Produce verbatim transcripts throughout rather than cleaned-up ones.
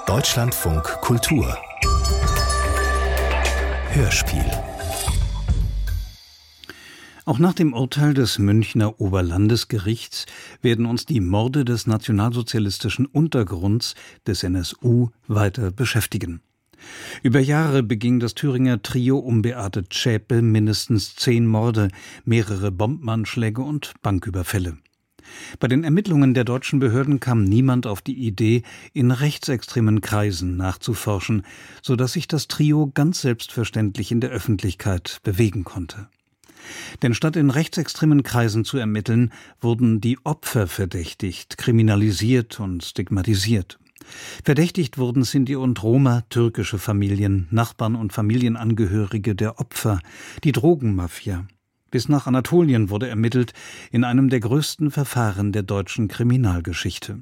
Deutschlandfunk Kultur Hörspiel. Auch nach dem Urteil des Münchner Oberlandesgerichts werden uns die Morde des nationalsozialistischen Untergrunds des N S U weiter beschäftigen. Über Jahre beging das Thüringer Trio um Beate Zschäpe mindestens zehn Morde, mehrere Bombenanschläge und Banküberfälle. Bei den Ermittlungen der deutschen Behörden kam niemand auf die Idee, in rechtsextremen Kreisen nachzuforschen, sodass sich das Trio ganz selbstverständlich in der Öffentlichkeit bewegen konnte. Denn statt in rechtsextremen Kreisen zu ermitteln, wurden die Opfer verdächtigt, kriminalisiert und stigmatisiert. Verdächtigt wurden Sinti und Roma, türkische Familien, Nachbarn und Familienangehörige der Opfer, die Drogenmafia. Bis nach Anatolien wurde ermittelt, in einem der größten Verfahren der deutschen Kriminalgeschichte.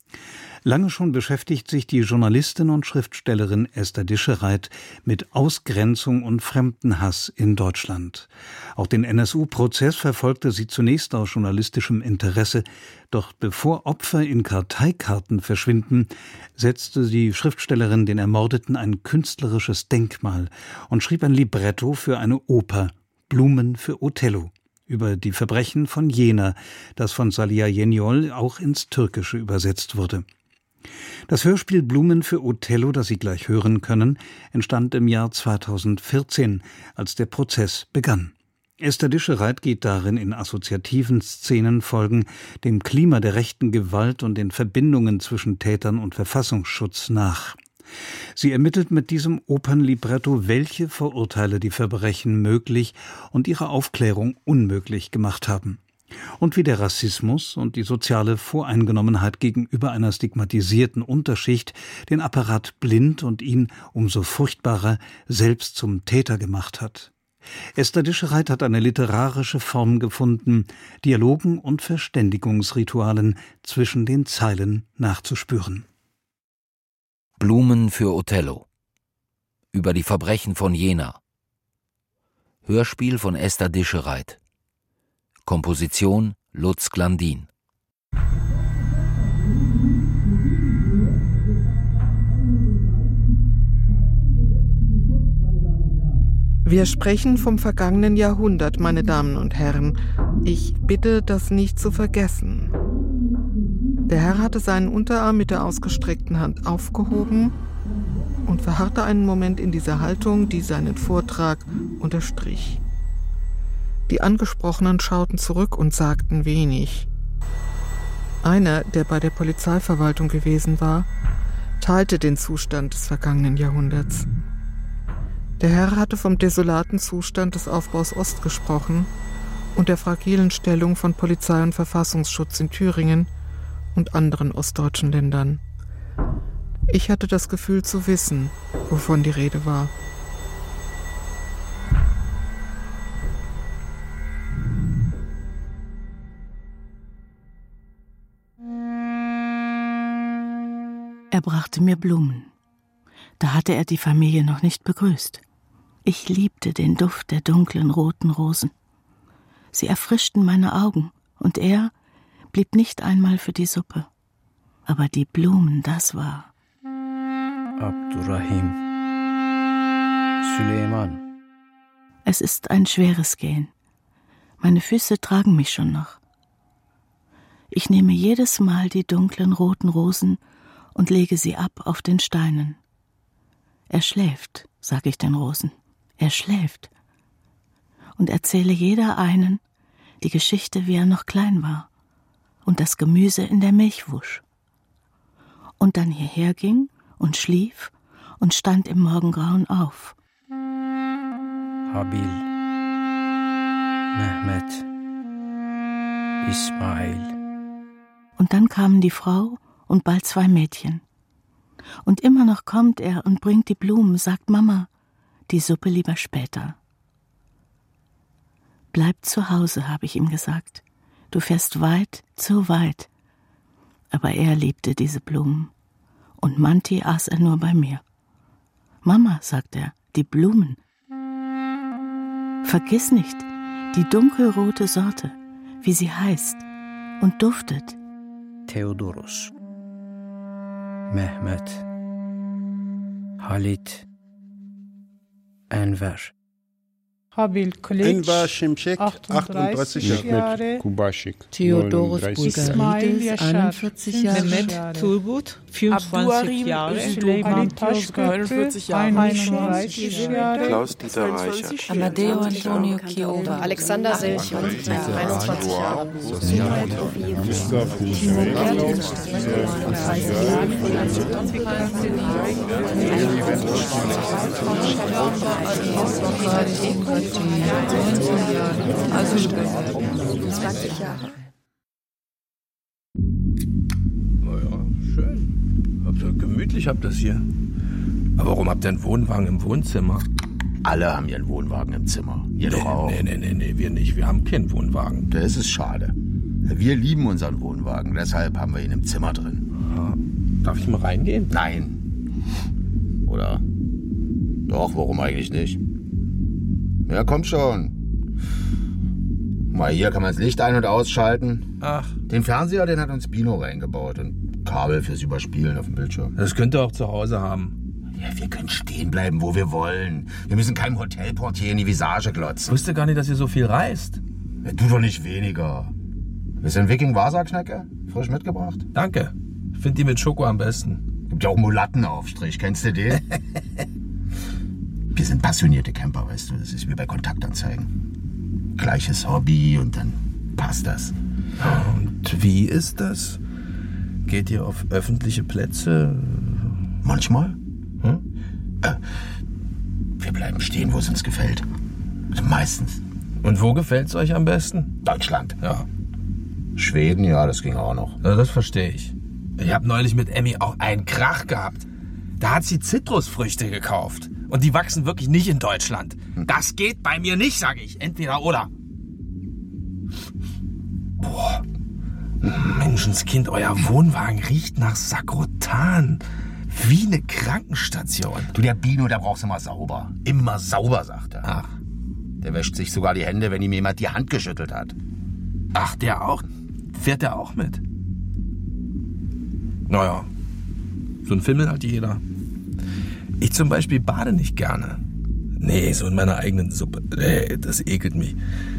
Lange schon beschäftigt sich die Journalistin und Schriftstellerin Esther Dischereit mit Ausgrenzung und Fremdenhass in Deutschland. Auch den N S U-Prozess verfolgte sie zunächst aus journalistischem Interesse, doch bevor Opfer in Karteikarten verschwinden, setzte die Schriftstellerin den Ermordeten ein künstlerisches Denkmal und schrieb ein Libretto für eine Oper, Blumen für Othello, über die Verbrechen von Jena, das von Salia Yeniol auch ins Türkische übersetzt wurde. Das Hörspiel Blumen für Othello, das Sie gleich hören können, entstand im Jahr zweitausendvierzehn, als der Prozess begann. Esther Dischereit geht darin in assoziativen Szenenfolgen dem Klima der rechten Gewalt und den Verbindungen zwischen Tätern und Verfassungsschutz nach. Sie ermittelt mit diesem Opernlibretto, welche Vorurteile die Verbrechen möglich und ihre Aufklärung unmöglich gemacht haben. Und wie der Rassismus und die soziale Voreingenommenheit gegenüber einer stigmatisierten Unterschicht den Apparat blind und ihn umso furchtbarer selbst zum Täter gemacht hat. Esther Dischereit hat eine literarische Form gefunden, Dialogen und Verständigungsritualen zwischen den Zeilen nachzuspüren. Blumen für Othello. Über die Verbrechen von Jena. Hörspiel von Esther Dischereit. Komposition Lutz Glandin. Wir sprechen vom vergangenen Jahrhundert, meine Damen und Herren. Ich bitte, das nicht zu vergessen. Der Herr hatte seinen Unterarm mit der ausgestreckten Hand aufgehoben und verharrte einen Moment in dieser Haltung, die seinen Vortrag unterstrich. Die Angesprochenen schauten zurück und sagten wenig. Einer, der bei der Polizeiverwaltung gewesen war, teilte den Zustand des vergangenen Jahrhunderts. Der Herr hatte vom desolaten Zustand des Aufbaus Ost gesprochen und der fragilen Stellung von Polizei und Verfassungsschutz in Thüringen und anderen ostdeutschen Ländern. Ich hatte das Gefühl zu wissen, wovon die Rede war. Er brachte mir Blumen. Da hatte er die Familie noch nicht begrüßt. Ich liebte den Duft der dunklen roten Rosen. Sie erfrischten meine Augen, und er blieb nicht einmal für die Suppe. Aber die Blumen, das war... Abdurrahim Süleyman. Es ist ein schweres Gehen. Meine Füße tragen mich schon noch. Ich nehme jedes Mal die dunklen roten Rosen und lege sie ab auf den Steinen. Er schläft, sage ich den Rosen. Er schläft. Und erzähle jeder einen die Geschichte, wie er noch klein war und das Gemüse in der Milch wusch. Und dann hierher ging und schlief und stand im Morgengrauen auf. Habil, Mehmet, Ismail. Und dann kamen die Frau und bald zwei Mädchen. Und immer noch kommt er und bringt die Blumen, sagt Mama, die Suppe lieber später. Bleib zu Hause, habe ich ihm gesagt. Du fährst weit, zu weit. Aber er liebte diese Blumen. Und Manti aß er nur bei mir. Mama, sagt er, die Blumen. Vergiss nicht, die dunkelrote Sorte, wie sie heißt und duftet. Theodoros, Mehmet, Halit Enver. Habil Kılıç, achtunddreißig Jahre. Kubaschik, Theodoros Ismail Bulgaridis, einundvierzig Jahre. Mehmet Turgut, vierundzwanzig Jahre. Süleyman Taşköprü, einunddreißig Jahre. Klaus-Dieter Reicher. Amadeo Antonio Chiova. Alexander Selch, einundzwanzig Jahre. Christoph zwanzig Jahre. Naja, schön. Habt ihr gemütlich habt das hier. Aber warum habt ihr einen Wohnwagen im Wohnzimmer? Alle haben ihren Wohnwagen im Zimmer. Ihr nee, doch auch. Nee, nee, nee, nee, wir nicht. Wir haben keinen Wohnwagen. Das ist schade. Wir lieben unseren Wohnwagen, deshalb haben wir ihn im Zimmer drin. Aha. Darf ich mal reingehen? Nein. Oder? Doch, warum eigentlich nicht? Ja, komm schon. Mal hier kann man das Licht ein- und ausschalten. Ach. Den Fernseher, den hat uns Bino reingebaut. Und Kabel fürs Überspielen auf dem Bildschirm. Das könnt ihr auch zu Hause haben. Ja, wir können stehen bleiben, wo wir wollen. Wir müssen keinem Hotelportier in die Visage glotzen. Ich wusste gar nicht, dass ihr so viel reist. Ja, du doch nicht weniger. Bisschen Wiking-Wasa-Knecke? Frisch mitgebracht? Danke. Ich finde die mit Schoko am besten. Gibt ja auch Mulattenaufstrich. Kennst du den? Wir sind passionierte Camper, weißt du. Das ist wie bei Kontaktanzeigen. Gleiches Hobby und dann passt das. Und wie ist das? Geht ihr auf öffentliche Plätze? Manchmal. Hm? Äh, wir bleiben stehen, wo es uns gefällt. Also meistens. Und wo gefällt's euch am besten? Deutschland. Ja. Schweden, ja, das ging auch noch. Ja, das verstehe ich. Ich habe neulich mit Emmy auch einen Krach gehabt. Da hat sie Zitrusfrüchte gekauft. Und die wachsen wirklich nicht in Deutschland. Das geht bei mir nicht, sage ich. Entweder oder. Boah. Menschenskind, euer Wohnwagen riecht nach Sakrotan. Wie eine Krankenstation. Du, der Bino, der braucht's immer sauber. Immer sauber, sagt er. Ach. Der wäscht sich sogar die Hände, wenn ihm jemand die Hand geschüttelt hat. Ach, der auch? Fährt der auch mit? Naja, so ein Fimmel hat jeder. Ich zum Beispiel bade nicht gerne. Nee, so in meiner eigenen Suppe. Nee, das ekelt mich.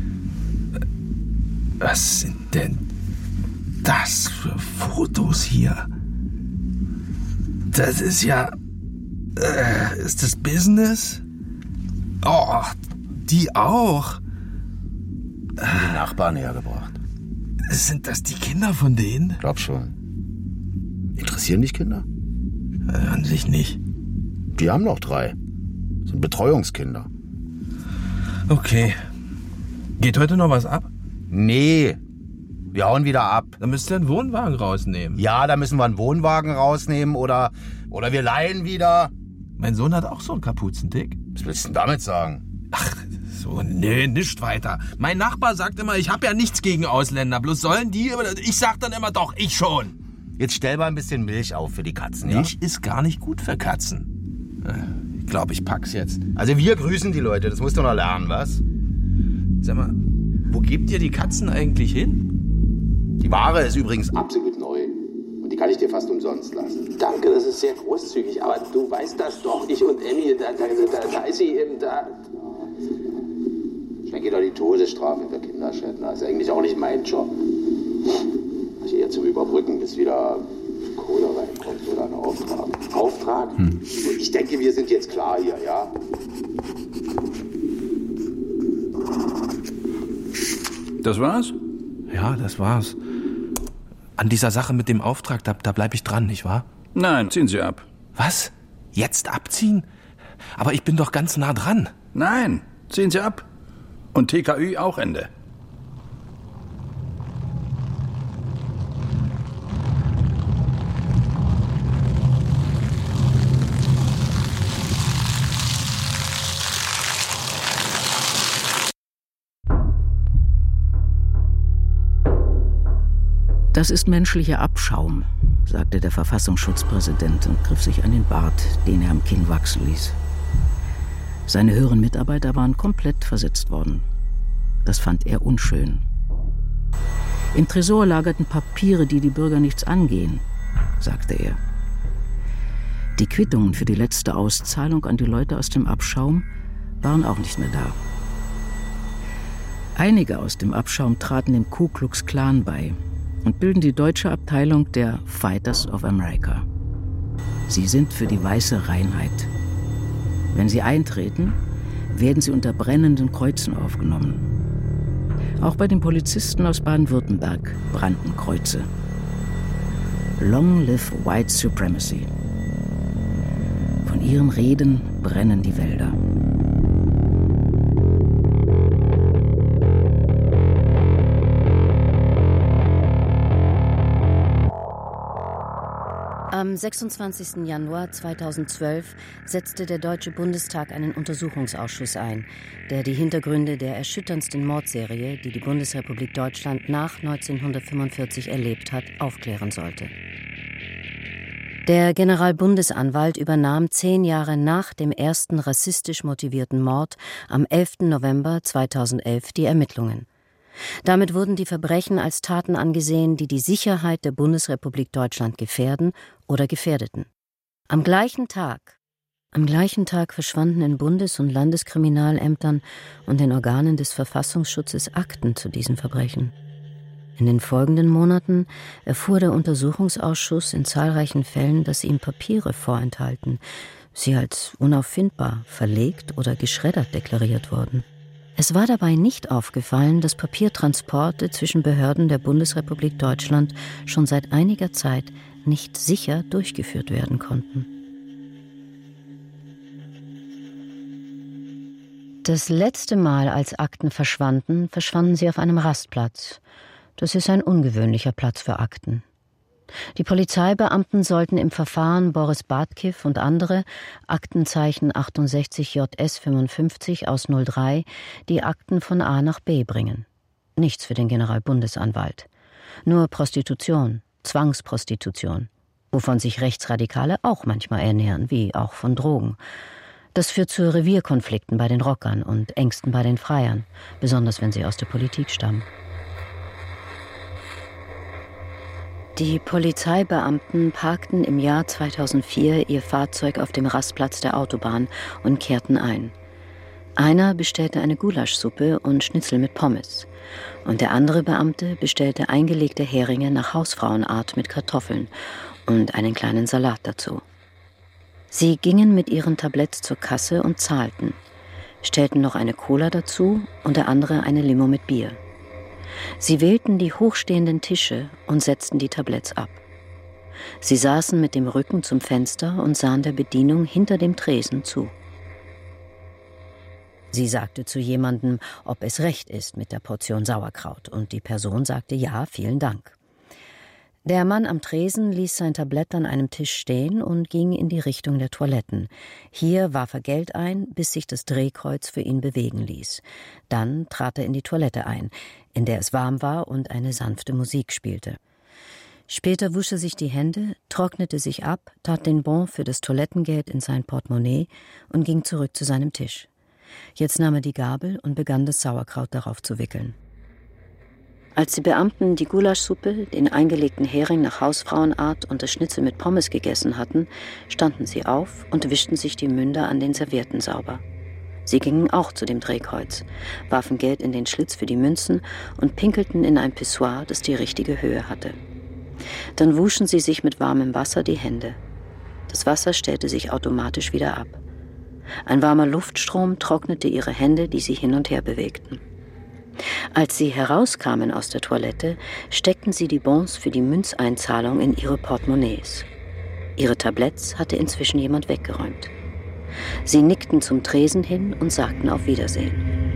Was sind denn das für Fotos hier? Das ist ja... Äh, ist das Business? Oh, die auch. Die Nachbarn hergebracht. Sind das die Kinder von denen? Glaub schon. Interessieren dich Kinder? Äh, an sich nicht. Die haben noch drei. Sind Betreuungskinder. Okay. Geht heute noch was ab? Nee. Wir hauen wieder ab. Dann müsst ihr einen Wohnwagen rausnehmen. Ja, da müssen wir einen Wohnwagen rausnehmen oder, oder wir leihen wieder. Mein Sohn hat auch so einen Kapuzendick. Was willst du denn damit sagen? Ach, so, nee, nicht weiter. Mein Nachbar sagt immer, ich habe ja nichts gegen Ausländer. Bloß sollen die, ich sag dann immer, doch, ich schon. Jetzt stell mal ein bisschen Milch auf für die Katzen, ja? Milch ist gar nicht gut für Katzen. Ich glaube, ich pack's jetzt. Also wir grüßen die Leute, das musst du noch lernen, was? Sag mal, wo gebt ihr die Katzen eigentlich hin? Die Ware ist übrigens absolut neu. Und die kann ich dir fast umsonst lassen. Danke, das ist sehr großzügig. Aber du weißt das doch. Ich und Emmy, da, da, da, da ist sie eben da. Ich denke doch die Todesstrafe für Kinderschänder. Das ist eigentlich auch nicht mein Job. Ich eher zum Überbrücken, bis wieder Kohle reinkommt oder ein Auftrag. Auftrag? Hm. Ich denke, wir sind jetzt klar hier, ja? Das war's? Ja, das war's. An dieser Sache mit dem Auftrag, da, da bleib ich dran, nicht wahr? Nein, ziehen Sie ab. Was? Jetzt abziehen? Aber ich bin doch ganz nah dran. Nein, ziehen Sie ab. Und T K Ü auch Ende. Das ist menschlicher Abschaum, sagte der Verfassungsschutzpräsident und griff sich an den Bart, den er am Kinn wachsen ließ. Seine höheren Mitarbeiter waren komplett versetzt worden. Das fand er unschön. Im Tresor lagerten Papiere, die die Bürger nichts angehen, sagte er. Die Quittungen für die letzte Auszahlung an die Leute aus dem Abschaum waren auch nicht mehr da. Einige aus dem Abschaum traten dem Ku Klux Klan bei und bilden die deutsche Abteilung der Fighters of America. Sie sind für die weiße Reinheit. Wenn sie eintreten, werden sie unter brennenden Kreuzen aufgenommen. Auch bei den Polizisten aus Baden-Württemberg brannten Kreuze. Long live White Supremacy. Von ihren Reden brennen die Wälder. Am sechsundzwanzigsten Januar zweitausendzwölf setzte der Deutsche Bundestag einen Untersuchungsausschuss ein, der die Hintergründe der erschütterndsten Mordserie, die die Bundesrepublik Deutschland nach neunzehnhundertfünfundvierzig erlebt hat, aufklären sollte. Der Generalbundesanwalt übernahm zehn Jahre nach dem ersten rassistisch motivierten Mord am elften November zweitausendelf die Ermittlungen. Damit wurden die Verbrechen als Taten angesehen, die die Sicherheit der Bundesrepublik Deutschland gefährden oder gefährdeten. Am gleichen Tag, am gleichen Tag verschwanden in Bundes- und Landeskriminalämtern und den Organen des Verfassungsschutzes Akten zu diesen Verbrechen. In den folgenden Monaten erfuhr der Untersuchungsausschuss in zahlreichen Fällen, dass ihm Papiere vorenthalten, sie als unauffindbar, verlegt oder geschreddert deklariert wurden. Es war dabei nicht aufgefallen, dass Papiertransporte zwischen Behörden der Bundesrepublik Deutschland schon seit einiger Zeit nicht sicher durchgeführt werden konnten. Das letzte Mal, als Akten verschwanden, verschwanden sie auf einem Rastplatz. Das ist ein ungewöhnlicher Platz für Akten. Die Polizeibeamten sollten im Verfahren Boris Bartkiff und andere, Aktenzeichen achtundsechzig J S fünfundfünfzig aus null drei, die Akten von A nach B bringen. Nichts für den Generalbundesanwalt. Nur Prostitution, Zwangsprostitution, wovon sich Rechtsradikale auch manchmal ernähren, wie auch von Drogen. Das führt zu Revierkonflikten bei den Rockern und Ängsten bei den Freiern, besonders wenn sie aus der Politik stammen. Die Polizeibeamten parkten im Jahr zweitausendvier ihr Fahrzeug auf dem Rastplatz der Autobahn und kehrten ein. Einer bestellte eine Gulaschsuppe und Schnitzel mit Pommes und der andere Beamte bestellte eingelegte Heringe nach Hausfrauenart mit Kartoffeln und einen kleinen Salat dazu. Sie gingen mit ihren Tabletts zur Kasse und zahlten, stellten noch eine Cola dazu und der andere eine Limo mit Bier. Sie wählten die hochstehenden Tische und setzten die Tabletts ab. Sie saßen mit dem Rücken zum Fenster und sahen der Bedienung hinter dem Tresen zu. Sie sagte zu jemandem, ob es recht ist mit der Portion Sauerkraut, und die Person sagte ja, vielen Dank. Der Mann am Tresen ließ sein Tablett an einem Tisch stehen und ging in die Richtung der Toiletten. Hier warf er Geld ein, bis sich das Drehkreuz für ihn bewegen ließ. Dann trat er in die Toilette ein, in der es warm war und eine sanfte Musik spielte. Später wusch er sich die Hände, trocknete sich ab, tat den Bon für das Toilettengeld in sein Portemonnaie und ging zurück zu seinem Tisch. Jetzt nahm er die Gabel und begann das Sauerkraut darauf zu wickeln. Als die Beamten die Gulaschsuppe, den eingelegten Hering nach Hausfrauenart und das Schnitzel mit Pommes gegessen hatten, standen sie auf und wischten sich die Münder an den Servietten sauber. Sie gingen auch zu dem Drehkreuz, warfen Geld in den Schlitz für die Münzen und pinkelten in ein Pissoir, das die richtige Höhe hatte. Dann wuschen sie sich mit warmem Wasser die Hände. Das Wasser stellte sich automatisch wieder ab. Ein warmer Luftstrom trocknete ihre Hände, die sie hin und her bewegten. Als sie herauskamen aus der Toilette, steckten sie die Bons für die Münzeinzahlung in ihre Portemonnaies. Ihre Tabletts hatte inzwischen jemand weggeräumt. Sie nickten zum Tresen hin und sagten auf Wiedersehen.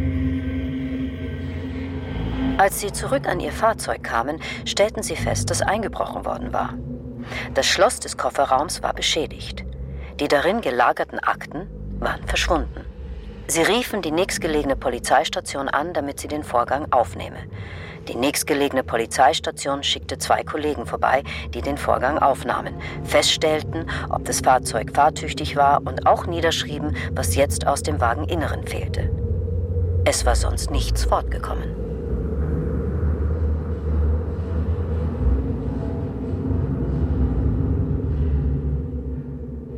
Als sie zurück an ihr Fahrzeug kamen, stellten sie fest, dass eingebrochen worden war. Das Schloss des Kofferraums war beschädigt. Die darin gelagerten Akten waren verschwunden. Sie riefen die nächstgelegene Polizeistation an, damit sie den Vorgang aufnehme. Die nächstgelegene Polizeistation schickte zwei Kollegen vorbei, die den Vorgang aufnahmen, feststellten, ob das Fahrzeug fahrtüchtig war und auch niederschrieben, was jetzt aus dem Wageninneren fehlte. Es war sonst nichts fortgekommen.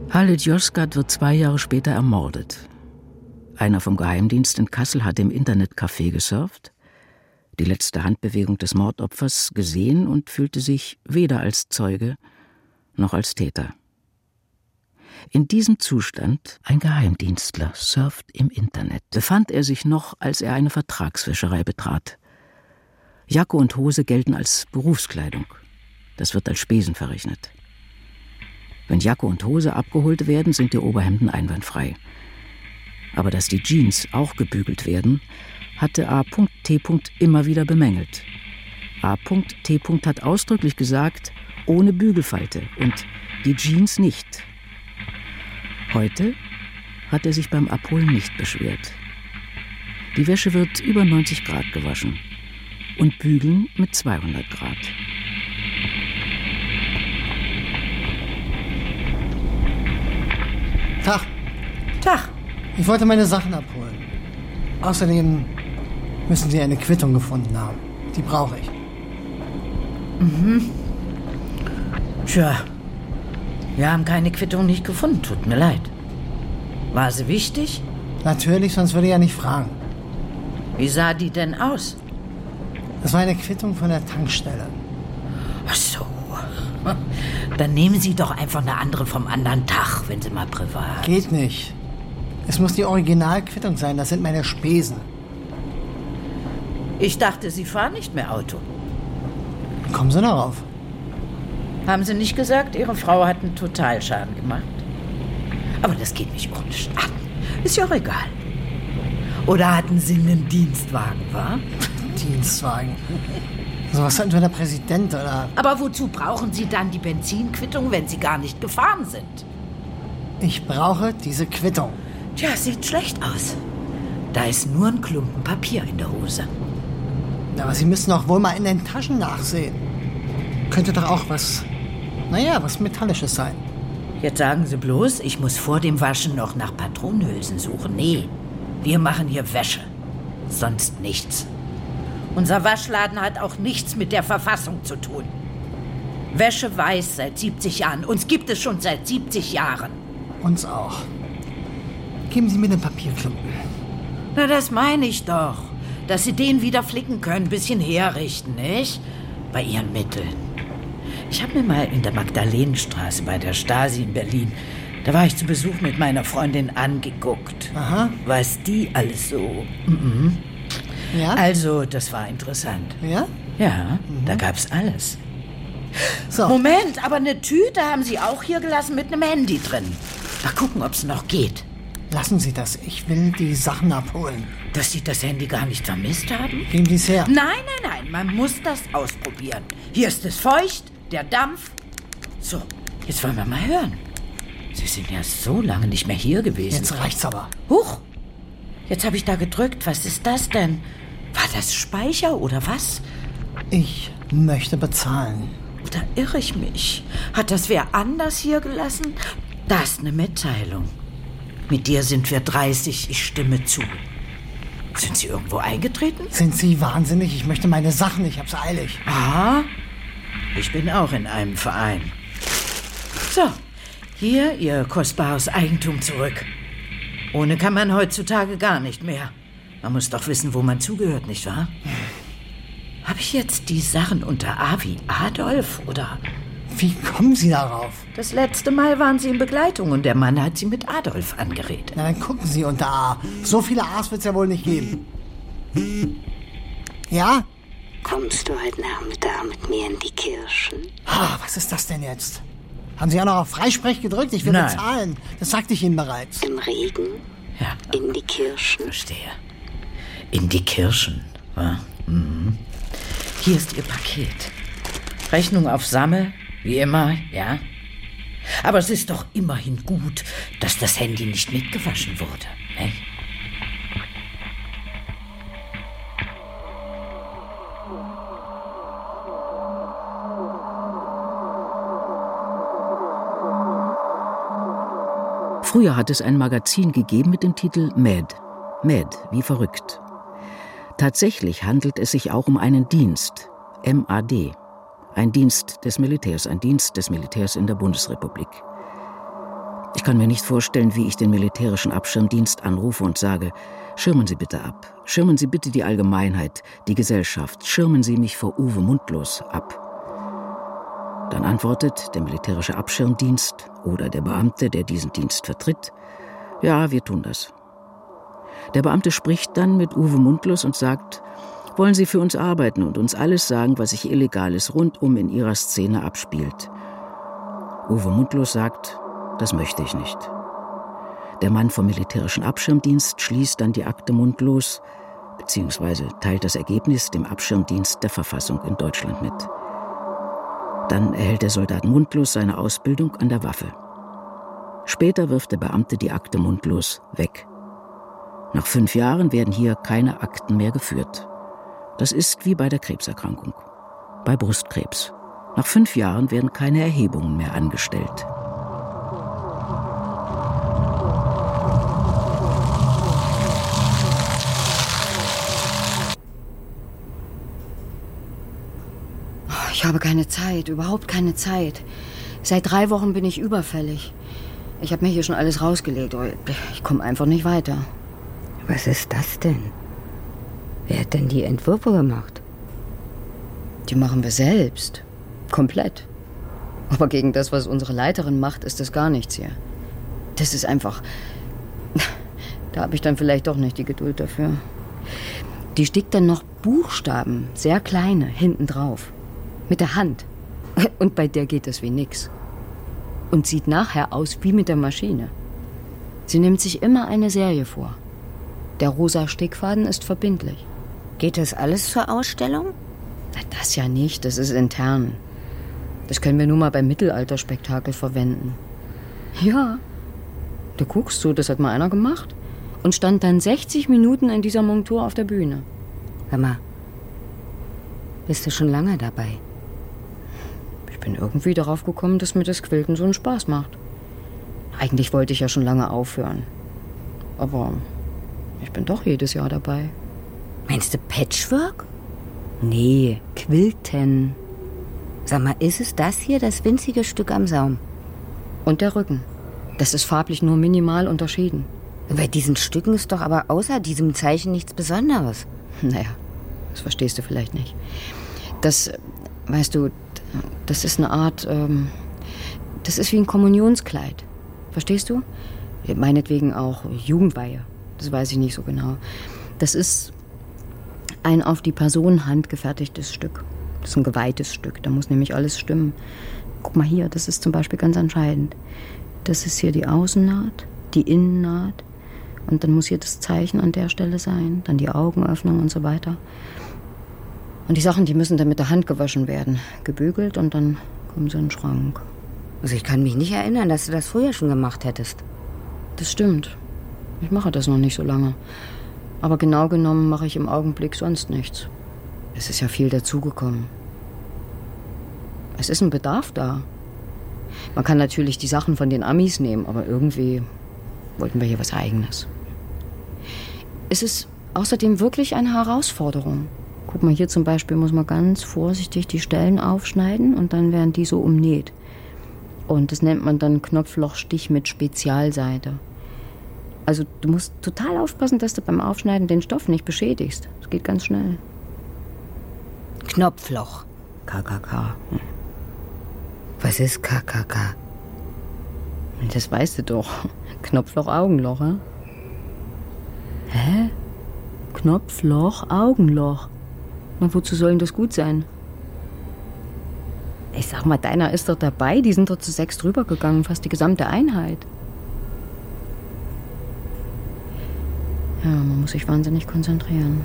Halit Yozgat wird zwei Jahre später ermordet. Einer vom Geheimdienst in Kassel hat im Internetcafé gesurft, die letzte Handbewegung des Mordopfers gesehen und fühlte sich weder als Zeuge noch als Täter. In diesem Zustand, ein Geheimdienstler surft im Internet, befand er sich noch, als er eine Vertragswäscherei betrat. Jacke und Hose gelten als Berufskleidung. Das wird als Spesen verrechnet. Wenn Jacke und Hose abgeholt werden, sind die Oberhemden einwandfrei. Aber dass die Jeans auch gebügelt werden, hatte A T immer wieder bemängelt. A T hat ausdrücklich gesagt, ohne Bügelfalte und die Jeans nicht. Heute hat er sich beim Abholen nicht beschwert. Die Wäsche wird über neunzig Grad gewaschen und bügeln mit zweihundert Grad. Tag. Tag. Ich wollte meine Sachen abholen. Außerdem müssen Sie eine Quittung gefunden haben. Die brauche ich. Mhm. Tja, wir haben keine Quittung nicht gefunden. Tut mir leid. War sie wichtig? Natürlich, sonst würde ich ja nicht fragen. Wie sah die denn aus? Das war eine Quittung von der Tankstelle. Ach so. Dann nehmen Sie doch einfach eine andere vom anderen Tag, wenn Sie mal privat... Geht nicht. Es muss die Originalquittung sein, das sind meine Spesen. Ich dachte, Sie fahren nicht mehr Auto. Wie kommen Sie darauf? Haben Sie nicht gesagt, Ihre Frau hat einen Totalschaden gemacht? Aber das geht mich auch nicht an. Ist ja auch egal. Oder hatten Sie einen Dienstwagen, wa? Dienstwagen? So was hat nur der Präsident, oder? Aber wozu brauchen Sie dann die Benzinquittung, wenn Sie gar nicht gefahren sind? Ich brauche diese Quittung. Tja, sieht schlecht aus. Da ist nur ein Klumpen Papier in der Hose. Aber Sie müssen doch wohl mal in den Taschen nachsehen. Könnte doch auch was, naja, was Metallisches sein. Jetzt sagen Sie bloß, ich muss vor dem Waschen noch nach Patronenhülsen suchen. Nee, wir machen hier Wäsche. Sonst nichts. Unser Waschladen hat auch nichts mit der Verfassung zu tun. Wäsche weiß seit siebzig Jahren. Uns gibt es schon seit siebzig Jahren. Uns auch. Geben Sie mir den Papierklumpen. Na, das meine ich doch. Dass Sie den wieder flicken können, bisschen herrichten, nicht? Bei Ihren Mitteln. Ich habe mir mal in der Magdalenenstraße bei der Stasi in Berlin, da war ich zu Besuch mit meiner Freundin angeguckt. Aha. Was die alles so... Mhm. Ja? Also, das war interessant. Ja? Ja, mhm. Da gab's alles. So. Moment, aber eine Tüte haben Sie auch hier gelassen mit einem Handy drin. Mal gucken, ob's noch geht. Lassen Sie das. Ich will die Sachen abholen. Dass Sie das Handy gar nicht vermisst haben? Geben Sie es her. Nein, nein, nein. Man muss das ausprobieren. Hier ist es feucht, der Dampf. So, jetzt wollen wir mal hören. Sie sind ja so lange nicht mehr hier gewesen. Jetzt reicht's aber. Huch, jetzt habe ich da gedrückt. Was ist das denn? War das Speicher oder was? Ich möchte bezahlen. Oder irre ich mich? Hat das wer anders hier gelassen? Da ist eine Mitteilung. Mit dir sind wir dreißig, ich stimme zu. Sind Sie irgendwo eingetreten? Sind Sie wahnsinnig? Ich möchte meine Sachen, ich hab's eilig. Aha, ich bin auch in einem Verein. So, hier Ihr kostbares Eigentum zurück. Ohne kann man heutzutage gar nicht mehr. Man muss doch wissen, wo man zugehört, nicht wahr? Habe ich jetzt die Sachen unter A wie Adolf, oder... Wie kommen Sie darauf? Das letzte Mal waren Sie in Begleitung und der Mann hat Sie mit Adolf angeredet. Na, dann gucken Sie unter A. So viele A's wird es ja wohl nicht geben. Ja? Kommst du heute Nachmittag mit mir in die Kirchen? Ah, was ist das denn jetzt? Haben Sie ja noch auf Freisprech gedrückt? Ich will Nein. bezahlen. Das sagte ich Ihnen bereits. Im Regen? Ja. In die Kirchen? Verstehe. In die Kirchen. Ja. Mhm. Hier ist Ihr Paket. Rechnung auf Sammel. Wie immer, ja. Aber es ist doch immerhin gut, dass das Handy nicht mitgewaschen wurde, ne? Früher hat es ein Magazin gegeben mit dem Titel Mad. Mad, wie verrückt. Tatsächlich handelt es sich auch um einen Dienst, M A D. Ein Dienst des Militärs, ein Dienst des Militärs in der Bundesrepublik. Ich Ich kann mir nicht vorstellen, wie ich den militärischen Abschirmdienst anrufe und sage, schirmen Sie bitte ab, schirmen Sie bitte die Allgemeinheit, die Gesellschaft, schirmen Sie mich vor Uwe Mundlos ab. Dann antwortet der militärische Abschirmdienst oder der Beamte, der diesen Dienst vertritt, ja, wir tun das. Der Beamte spricht dann mit Uwe Mundlos und sagt, wollen Sie für uns arbeiten und uns alles sagen, was sich Illegales rundum in Ihrer Szene abspielt? Uwe Mundlos sagt, das möchte ich nicht. Der Mann vom militärischen Abschirmdienst schließt dann die Akte mundlos, beziehungsweise teilt das Ergebnis dem Abschirmdienst der Verfassung in Deutschland mit. Dann erhält der Soldat mundlos seine Ausbildung an der Waffe. Später wirft der Beamte die Akte mundlos weg. Nach fünf Jahren werden hier keine Akten mehr geführt. Das ist wie bei der Krebserkrankung, bei Brustkrebs. Nach fünf Jahren werden keine Erhebungen mehr angestellt. Ich habe keine Zeit, überhaupt keine Zeit. Seit drei Wochen bin ich überfällig. Ich habe mir hier schon alles rausgelegt, aber ich komme einfach nicht weiter. Was ist das denn? Wer hat denn die Entwürfe gemacht? Die machen wir selbst. Komplett. Aber gegen das, was unsere Leiterin macht, ist das gar nichts hier. Das ist einfach... Da habe ich dann vielleicht doch nicht die Geduld dafür. Die stickt dann noch Buchstaben, sehr kleine, hinten drauf. Mit der Hand. Und bei der geht das wie nix. Und sieht nachher aus wie mit der Maschine. Sie nimmt sich immer eine Serie vor. Der rosa Stickfaden ist verbindlich. Geht das alles zur Ausstellung? Na, das ja nicht, das ist intern. Das können wir nur mal beim Mittelalterspektakel verwenden. Ja, da guckst du, das hat mal einer gemacht. Und stand dann sechzig Minuten in dieser Montur auf der Bühne. Hör mal, bist du schon lange dabei? Ich bin irgendwie darauf gekommen, dass mir das Quilten so einen Spaß macht. Eigentlich wollte ich ja schon lange aufhören. Aber ich bin doch jedes Jahr dabei. Meinst du Patchwork? Nee, Quilten. Sag mal, ist es das hier, das winzige Stück am Saum? Und der Rücken. Das ist farblich nur minimal unterschieden. Bei diesen Stücken ist doch aber außer diesem Zeichen nichts Besonderes. Naja, das verstehst du vielleicht nicht. Das, weißt du, das ist eine Art, ähm, das ist wie ein Kommunionskleid. Verstehst du? Meinetwegen auch Jugendweihe. Das weiß ich nicht so genau. Das ist ein auf die Person handgefertigtes Stück. Das ist ein geweihtes Stück. Da muss nämlich alles stimmen. Guck mal hier, das ist zum Beispiel ganz entscheidend. Das ist hier die Außennaht, die Innennaht. Und dann muss hier das Zeichen an der Stelle sein. Dann die Augenöffnung und so weiter. Und die Sachen, die müssen dann mit der Hand gewaschen werden. Gebügelt und dann kommen sie in den Schrank. Also ich kann mich nicht erinnern, dass du das früher schon gemacht hättest. Das stimmt. Ich mache das noch nicht so lange. Aber genau genommen mache ich im Augenblick sonst nichts. Es ist ja viel dazugekommen. Es ist ein Bedarf da. Man kann natürlich die Sachen von den Amis nehmen, aber irgendwie wollten wir hier was Eigenes. Es ist außerdem wirklich eine Herausforderung. Guck mal, hier zum Beispiel muss man ganz vorsichtig die Stellen aufschneiden und dann werden die so umnäht. Und das nennt man dann Knopflochstich mit Spezialseide. Also du musst total aufpassen, dass du beim Aufschneiden den Stoff nicht beschädigst. Das geht ganz schnell. Knopfloch. K K K. Hm. Was ist K K K? Das weißt du doch. Knopfloch, Augenloch, hä? Hä? Knopfloch, Augenloch. Na, wozu soll denn das gut sein? Ich sag mal, deiner ist doch dabei. Die sind doch zu sechs drüber gegangen, fast die gesamte Einheit. Ja, man muss sich wahnsinnig konzentrieren.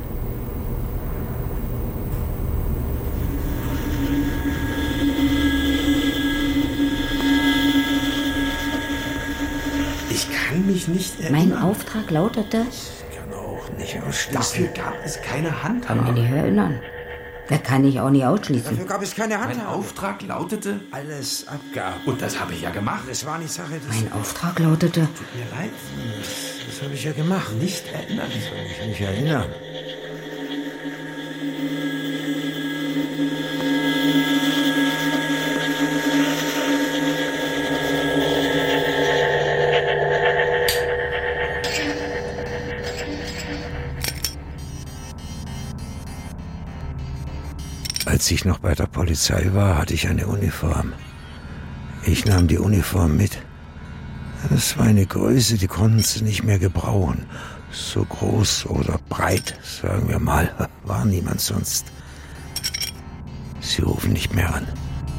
Ich kann mich nicht erinnern. Mein Auftrag lautete... Ich kann auch nicht ausschließen. Dafür gab es keine Handhabe. Kann mich nicht erinnern. Da kann ich auch nicht ausschließen. Dafür gab es keine Handhabe. Mein Auftrag lautete... Alles abgaben. Und das habe ich ja gemacht. Es war nicht Sache des... Mein Auftrag lautete... Tut mir leid. Das habe ich ja gemacht. Nicht erinnern. Ich soll mich nicht erinnern. Als ich noch bei der Polizei war, hatte ich eine Uniform. Ich nahm die Uniform mit. Das war eine Größe, die konnten sie nicht mehr gebrauchen. So groß oder breit, sagen wir mal, war niemand sonst. Sie rufen nicht mehr an.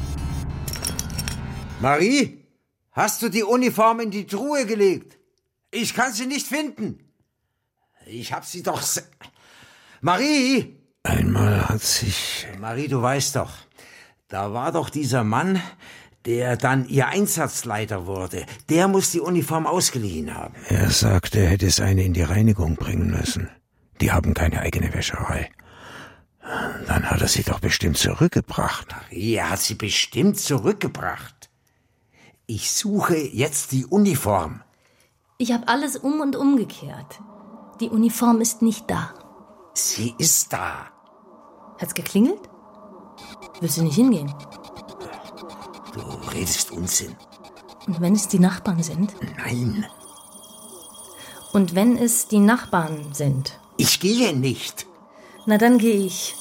Marie, hast du die Uniform in die Truhe gelegt? Ich kann sie nicht finden. Ich hab sie doch... Se- Marie! Einmal hat sich... Marie, du weißt doch, da war doch dieser Mann, der dann ihr Einsatzleiter wurde. Der muss die Uniform ausgeliehen haben. Er sagte, er hätte seine in die Reinigung bringen müssen. Die haben keine eigene Wäscherei. Dann hat er sie doch bestimmt zurückgebracht. Marie, er hat sie bestimmt zurückgebracht. Ich suche jetzt die Uniform. Ich habe alles um und umgekehrt. Die Uniform ist nicht da. Sie ist da. Hat's geklingelt? Willst du nicht hingehen? Du redest Unsinn. Und wenn es die Nachbarn sind? Nein. Und wenn es die Nachbarn sind? Ich gehe nicht. Na, dann gehe ich.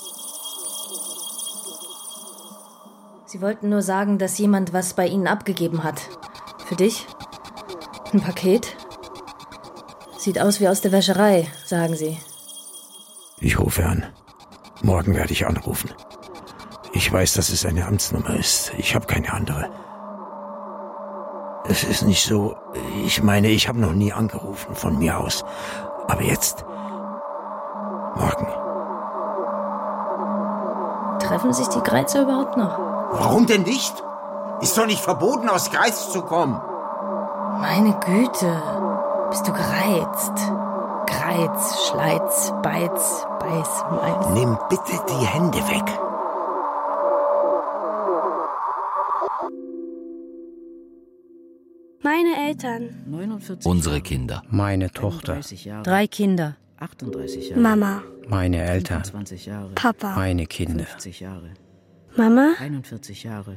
Sie wollten nur sagen, dass jemand was bei Ihnen abgegeben hat. Für dich? Ein Paket? Sieht aus wie aus der Wäscherei, sagen Sie. Ich rufe an. Morgen werde ich anrufen. Ich weiß, dass es eine Amtsnummer ist. Ich habe keine andere. Es ist nicht so... Ich meine, ich habe noch nie angerufen von mir aus. Aber jetzt... Morgen. Treffen sich die Greizer überhaupt noch? Warum denn nicht? Ist doch nicht verboten, aus Greiz zu kommen. Meine Güte, bist du gereizt? Greiz, Schleiz, Beiz, Beiß, Meiß. Nimm bitte die Hände weg. Meine Eltern. neunundvierzig Unsere Kinder. Meine Tochter. Drei Kinder. achtunddreißig Jahre. Mama. Meine Eltern. fünfundzwanzig Jahre. Papa. Meine Kinder. fünfzig Jahre. Mama. einundvierzig Jahre.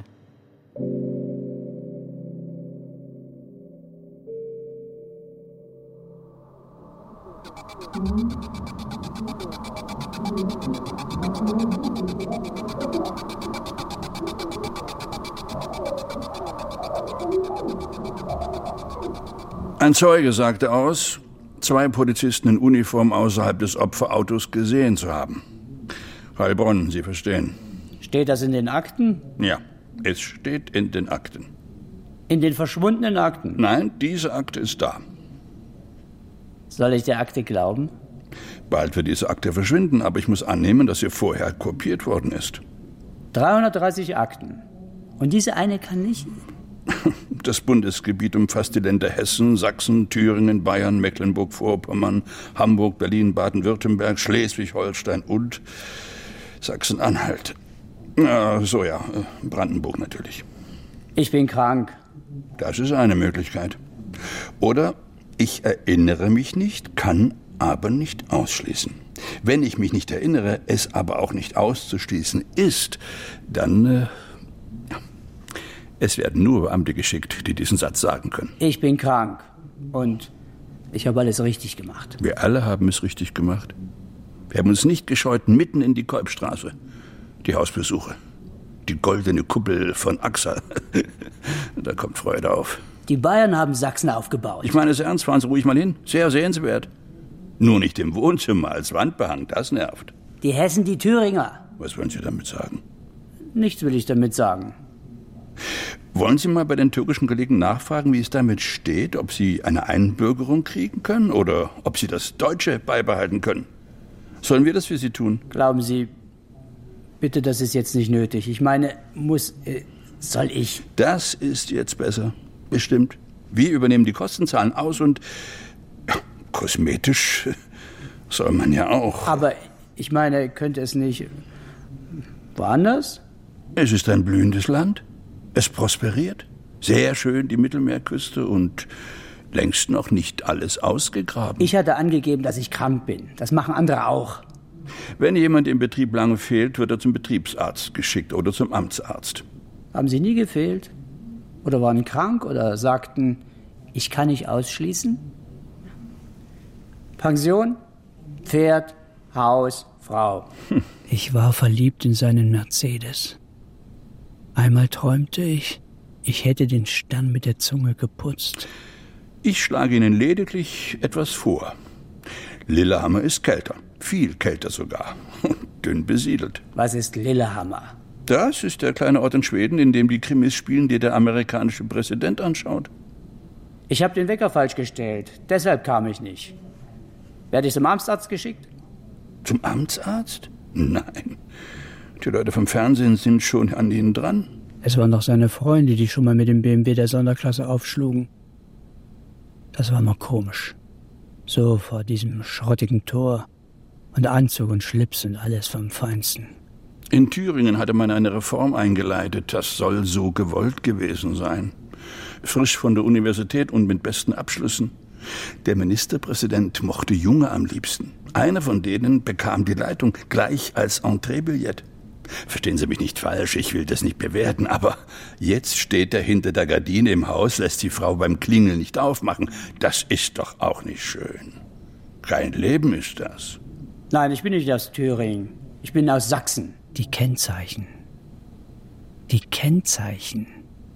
Ein Zeuge sagte aus, zwei Polizisten in Uniform außerhalb des Opferautos gesehen zu haben. Heilbronn, Sie verstehen. Steht das in den Akten? Ja, es steht in den Akten. In den verschwundenen Akten? Nein, diese Akte ist da. Soll ich der Akte glauben? Bald wird diese Akte verschwinden, aber ich muss annehmen, dass sie vorher kopiert worden ist. dreihundertdreißig Akten. Und diese eine kann nicht... Das Bundesgebiet umfasst die Länder Hessen, Sachsen, Thüringen, Bayern, Mecklenburg-Vorpommern, Hamburg, Berlin, Baden-Württemberg, Schleswig-Holstein und Sachsen-Anhalt. Ja, so ja, Brandenburg natürlich. Ich bin krank. Das ist eine Möglichkeit. Oder ich erinnere mich nicht, kann aber nicht ausschließen. Wenn ich mich nicht erinnere, es aber auch nicht auszuschließen ist, dann... Äh, Es werden nur Beamte geschickt, die diesen Satz sagen können. Ich bin krank und ich habe alles richtig gemacht. Wir alle haben es richtig gemacht. Wir haben uns nicht gescheut, mitten in die Kolbstraße. Die Hausbesuche. Die goldene Kuppel von Axa. Da kommt Freude auf. Die Bayern haben Sachsen aufgebaut. Ich meine es ernst, fahren Sie ruhig mal hin. Sehr sehenswert. Nur nicht im Wohnzimmer als Wandbehang, das nervt. Die Hessen, die Thüringer. Was wollen Sie damit sagen? Nichts will ich damit sagen. Wollen Sie mal bei den türkischen Kollegen nachfragen, wie es damit steht, ob Sie eine Einbürgerung kriegen können oder ob Sie das Deutsche beibehalten können? Sollen wir das für Sie tun? Glauben Sie, bitte, das ist jetzt nicht nötig. Ich meine, muss, äh, soll ich? Das ist jetzt besser, bestimmt. Wir übernehmen die Kostenzahlen aus und ja, kosmetisch soll man ja auch. Aber ich meine, könnte es nicht woanders? Es ist ein blühendes Land. Es prosperiert. Sehr schön die Mittelmeerküste und längst noch nicht alles ausgegraben. Ich hatte angegeben, dass ich krank bin. Das machen andere auch. Wenn jemand im Betrieb lange fehlt, wird er zum Betriebsarzt geschickt oder zum Amtsarzt. Haben Sie nie gefehlt? Oder waren krank oder sagten, ich kann nicht ausschließen? Pension, Pferd, Haus, Frau. Hm, Ich war verliebt in seinen Mercedes. Einmal träumte ich, ich hätte den Stern mit der Zunge geputzt. Ich schlage Ihnen lediglich etwas vor. Lillehammer ist kälter, viel kälter sogar, dünn besiedelt. Was ist Lillehammer? Das ist der kleine Ort in Schweden, in dem die Krimis spielen, die der amerikanische Präsident anschaut. Ich habe den Wecker falsch gestellt, deshalb kam ich nicht. Werde ich zum Amtsarzt geschickt? Zum Amtsarzt? Nein. Die Leute vom Fernsehen sind schon an Ihnen dran. Es waren doch seine Freunde, die schon mal mit dem B M W der Sonderklasse aufschlugen. Das war mal komisch. So vor diesem schrottigen Tor. Und Anzug und Schlips und alles vom Feinsten. In Thüringen hatte man eine Reform eingeleitet. Das soll so gewollt gewesen sein. Frisch von der Universität und mit besten Abschlüssen. Der Ministerpräsident mochte Junge am liebsten. Einer von denen bekam die Leitung gleich als Entreebillett. Verstehen Sie mich nicht falsch, ich will das nicht bewerten, aber jetzt steht er hinter der Gardine im Haus, lässt die Frau beim Klingeln nicht aufmachen. Das ist doch auch nicht schön. Kein Leben ist das. Nein, ich bin nicht aus Thüringen. Ich bin aus Sachsen. Die Kennzeichen. Die Kennzeichen.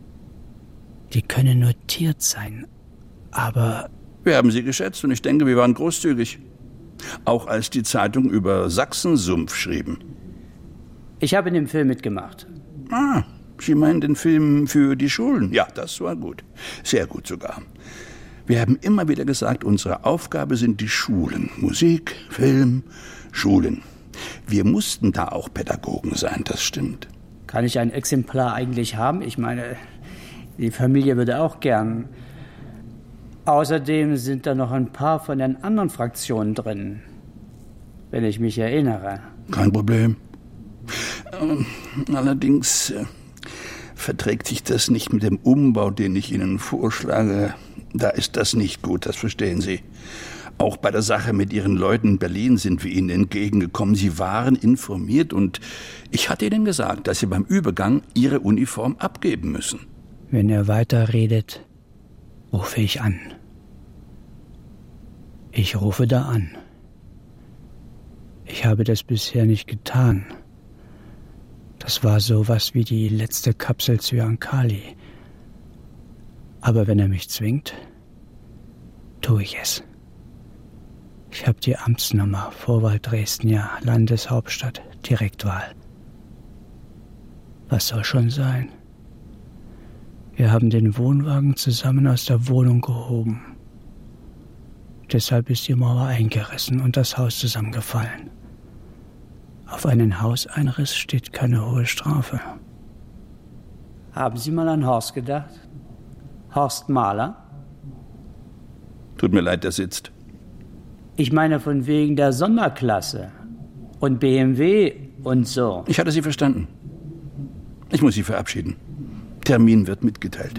Die können notiert sein, aber... Wir haben sie geschätzt und ich denke, wir waren großzügig. Auch als die Zeitung über Sachsensumpf schrieben. Ich habe in dem Film mitgemacht. Ah, Sie meinen den Film für die Schulen? Ja, das war gut. Sehr gut sogar. Wir haben immer wieder gesagt, unsere Aufgabe sind die Schulen. Musik, Film, Schulen. Wir mussten da auch Pädagogen sein, das stimmt. Kann ich ein Exemplar eigentlich haben? Ich meine, die Familie würde auch gern. Außerdem sind da noch ein paar von den anderen Fraktionen drin, wenn ich mich erinnere. Kein Problem. Allerdings äh, verträgt sich das nicht mit dem Umbau, den ich Ihnen vorschlage. Da ist das nicht gut, das verstehen Sie. Auch bei der Sache mit Ihren Leuten in Berlin sind wir Ihnen entgegengekommen. Sie waren informiert und ich hatte Ihnen gesagt, dass Sie beim Übergang Ihre Uniform abgeben müssen. Wenn er weiterredet, rufe ich an. Ich rufe da an. Ich habe das bisher nicht getan. Das war sowas wie die letzte Kapsel Zyankali. Aber wenn er mich zwingt, tue ich es. Ich habe die Amtsnummer, Vorwahl Dresden, ja, Landeshauptstadt, Direktwahl. Was soll schon sein? Wir haben den Wohnwagen zusammen aus der Wohnung gehoben. Deshalb ist die Mauer eingerissen und das Haus zusammengefallen. Auf einen Hauseinriss steht keine hohe Strafe. Haben Sie mal an Horst gedacht? Horst Mahler? Tut mir leid, der sitzt. Ich meine von wegen der Sonderklasse und B M W und so. Ich hatte Sie verstanden. Ich muss Sie verabschieden. Termin wird mitgeteilt.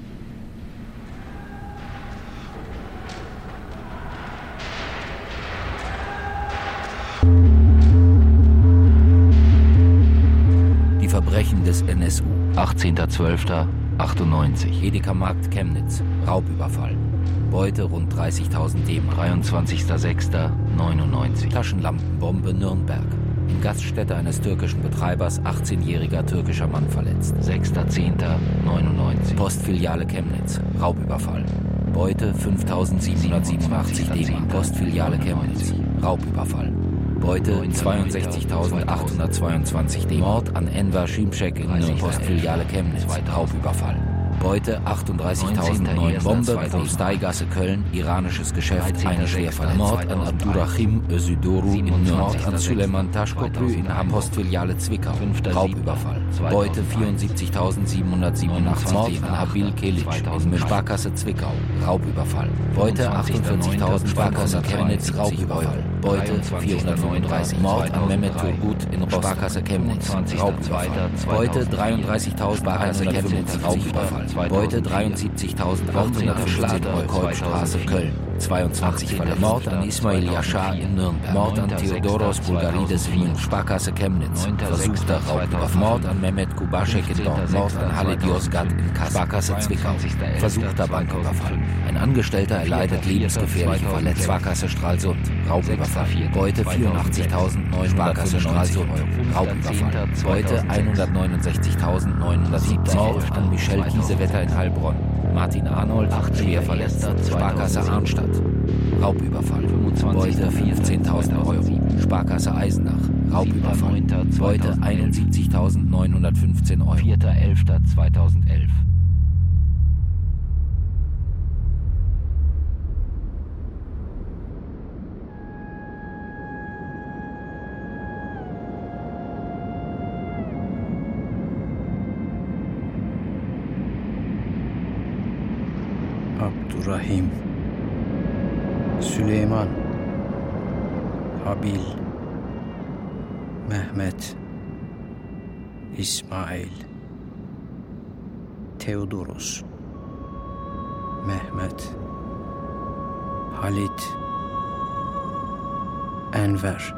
Die Verbrechen des N S U. achtzehnter zwölfter achtundneunzig. Edeka-Markt Chemnitz. Raubüberfall. Beute rund dreißigtausend D-Mark. dreiundzwanzigster sechster neunundneunzig. Taschenlampenbombe Nürnberg. In Gaststätte eines türkischen Betreibers achtzehnjähriger türkischer Mann verletzt. sechster zehnter neunundneunzig. Postfiliale Chemnitz. Raubüberfall. Beute fünftausendsiebenhundertsiebenundachtzig D-Mark. Postfiliale Chemnitz. Raubüberfall. Beute zweiundsechzigtausendachthundertzweiundzwanzig D-Mark. Mord an Enver Şimşek in Nürnberg. Postfiliale Chemnitz. Raubüberfall. Beute achtunddreißigtausendneun. Bombe Prosteigasse Köln, iranisches Geschäft, eine Schwerverletzung. Mord an Abdurrahim Özüdoru in Nürnberg. Mord an Süleyman Taşköprü in Hamm. Postfiliale Zwickau. Raubüberfall. Beute vierundsiebzigtausendsiebenhundertsiebenundachtzig. Mord an Habil Kilic in Sparkasse Zwickau. Raubüberfall. Beute achtundvierzigtausend. Sparkasse Chemnitz. Raubüberfall. Beute vierhundertfünfunddreißig. Mord an Mehmet Turgut in Sparkasse Chemnitz. Raubüberfall. Beute dreiunddreißigtausend. Sparkasse Chemnitz. Raubüberfall. Beute dreiundsiebzigtausendachthundertfünfzig Kolbstraße, Köln. zweiundzwanzig Verletzte. Mord an Ismail Yashar in Nürnberg. Mord an Theodoros Bulgarides Wien. Sparkasse Chemnitz. Versuchter Raub. Mord an Mehmet Kubaschek in Dortmund. Mord an Halit Yozgat in Kassel. Sparkasse Zwickau. Versuchter Banküberfall. Ein Angestellter erleidet lebensgefährliche Verletzungen. Sparkasse Stralsund. Raubüberfall. Beute vierundachtzigtausendneunhundert. Sparkasse Stralsund. Raubüberfall. Beute hundertneunundsechzigtausendneunhundertsiebzig. Mord an Michel Kiesewetter in Heilbronn. Martin Arnold, schwer verletzt. Sparkasse Arnstadt. Raubüberfall. Beute fünfzehntausend Euro. Sparkasse Eisenach. Raubüberfall. Beute einundsiebzigtausendneunhundertfünfzehn Euro. vierter elfter zweitausendelf. Abdurrahim, Süleyman, Habil, Mehmet, İsmail, Theodoros, Mehmet, Halit, Enver.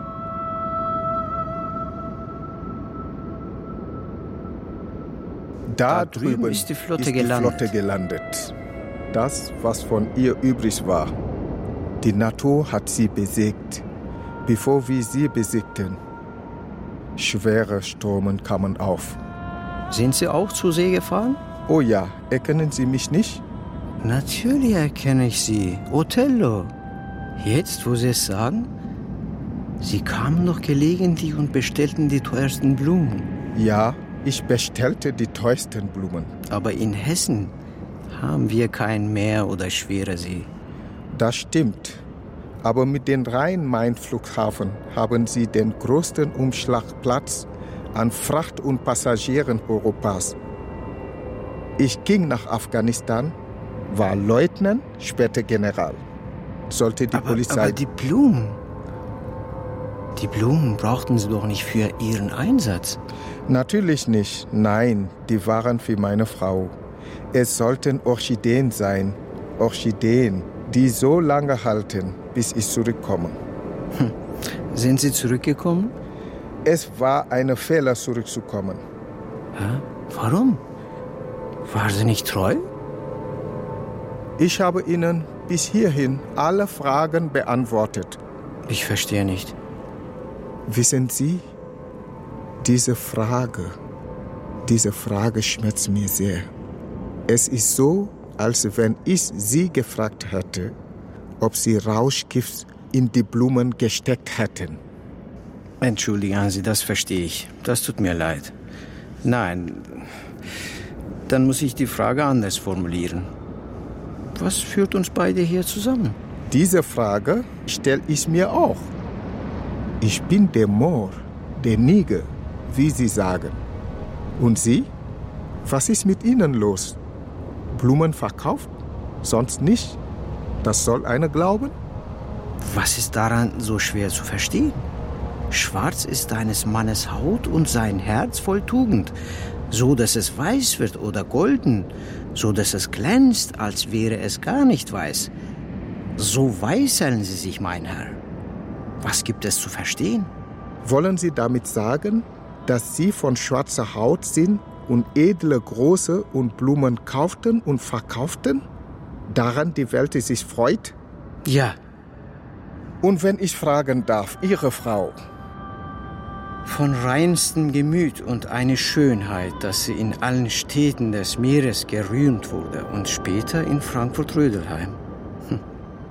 Da drüben ist die Flotte, ist die gelandet. Flotte gelandet. Das, was von ihr übrig war. Die Natur hat sie besiegt, bevor wir sie besiegten. Schwere Stürme kamen auf. Sind Sie auch zur See gefahren? Oh ja, erkennen Sie mich nicht? Natürlich erkenne ich Sie. Othello. Jetzt, wo Sie es sagen? Sie kamen noch gelegentlich und bestellten die teuersten Blumen. Ja, ich bestellte die teuersten Blumen. Aber in Hessen haben wir kein Meer oder schwere See. Das stimmt. Aber mit dem Rhein-Main-Flughafen haben sie den größten Umschlagplatz an Fracht- und Passagieren Europas. Ich ging nach Afghanistan, war Leutnant, später General. Sollte die aber, Polizei... Aber die Blumen... Die Blumen brauchten Sie doch nicht für Ihren Einsatz. Natürlich nicht. Nein, die waren für meine Frau. Es sollten Orchideen sein. Orchideen, die so lange halten, bis ich zurückkomme. Hm. Sind Sie zurückgekommen? Es war ein Fehler, zurückzukommen. Hä? Warum? War sie nicht treu? Ich habe Ihnen bis hierhin alle Fragen beantwortet. Ich verstehe nicht. Wissen Sie, diese Frage, diese Frage schmerzt mir sehr. Es ist so, als wenn ich Sie gefragt hätte, ob Sie Rauschgift in die Blumen gesteckt hätten. Entschuldigen Sie, das verstehe ich. Das tut mir leid. Nein, dann muss ich die Frage anders formulieren. Was führt uns beide hier zusammen? Diese Frage stelle ich mir auch. Ich bin der Moor, der Niger, wie Sie sagen. Und Sie? Was ist mit Ihnen los? Blumen verkauft? Sonst nicht? Das soll einer glauben? Was ist daran so schwer zu verstehen? Schwarz ist eines Mannes Haut und sein Herz voll Tugend, so dass es weiß wird oder golden, so dass es glänzt, als wäre es gar nicht weiß. So weißeln Sie sich, mein Herr. Was gibt es zu verstehen? Wollen Sie damit sagen, dass Sie von schwarzer Haut sind und edle große und Blumen kauften und verkauften? Daran die Welt sich freut? Ja. Und wenn ich fragen darf, Ihre Frau? Von reinstem Gemüt und eine Schönheit, dass sie in allen Städten des Meeres gerühmt wurde und später in Frankfurt-Rödelheim. Hm.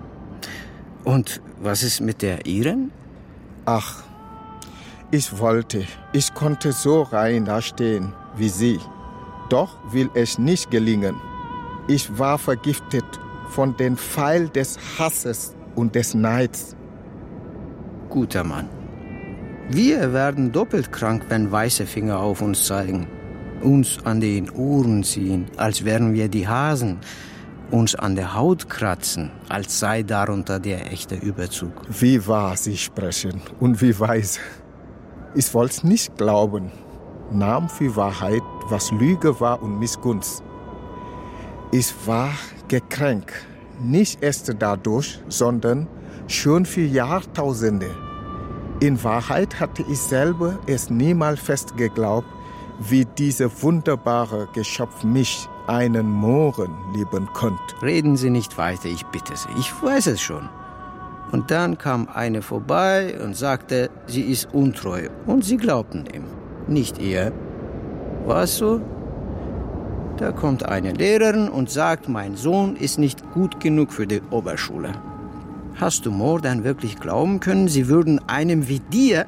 Und was ist mit der Iren? Ach, ich wollte, ich konnte so rein dastehen wie Sie. Doch will es nicht gelingen. Ich war vergiftet von dem Pfeil des Hasses und des Neids. Guter Mann. Wir werden doppelt krank, wenn weiße Finger auf uns zeigen, uns an den Ohren ziehen, als wären wir die Hasen, uns an der Haut kratzen, als sei darunter der echte Überzug. Wie wahr Sie sprechen und wie weise. Ich wollte nicht glauben, nahm für Wahrheit, was Lüge war und Missgunst. Ich war gekränkt, nicht erst dadurch, sondern schon für Jahrtausende. In Wahrheit hatte ich selber es niemals fest geglaubt, wie dieses wunderbare Geschöpf mich, einen Mohren, lieben konnte. Reden Sie nicht weiter, ich bitte Sie. Ich weiß es schon. Und dann kam eine vorbei und sagte, sie ist untreu. Und Sie glaubten ihm. Nicht ihr. War es so? Da kommt eine Lehrerin und sagt, mein Sohn ist nicht gut genug für die Oberschule. Hast du Mohr dann wirklich glauben können, sie würden einem wie dir...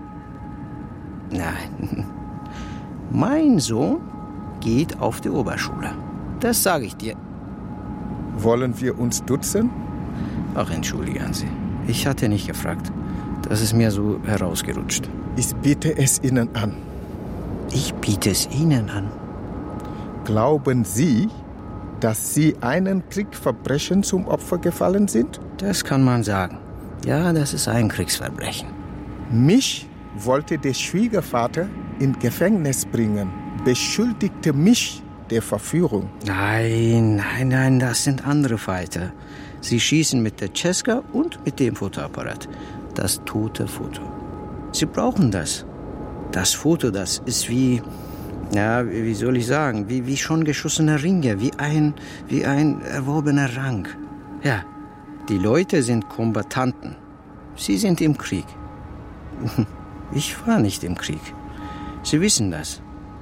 Nein. Mein Sohn geht auf die Oberschule. Das sage ich dir. Wollen wir uns duzen? Ach, entschuldigen Sie. Ich hatte nicht gefragt. Das ist mir so herausgerutscht. Ich biete es Ihnen an. Ich biete es Ihnen an. Glauben Sie, dass Sie einem Kriegsverbrechen zum Opfer gefallen sind? Das kann man sagen. Ja, das ist ein Kriegsverbrechen. Mich wollte der Schwiegervater in Gefängnis bringen, beschuldigte mich der Verführung. Nein, nein, nein, das sind andere Fighter. Sie schießen mit der Cesca und mit dem Fotoapparat. Das tote Foto. Sie brauchen das. Das Foto, das ist wie, ja, wie soll ich sagen, wie, wie schon geschossene Ringe, wie ein, wie ein erworbener Rang. Ja, die Leute sind Kombattanten. Sie sind im Krieg. Ich war nicht im Krieg. Sie wissen das.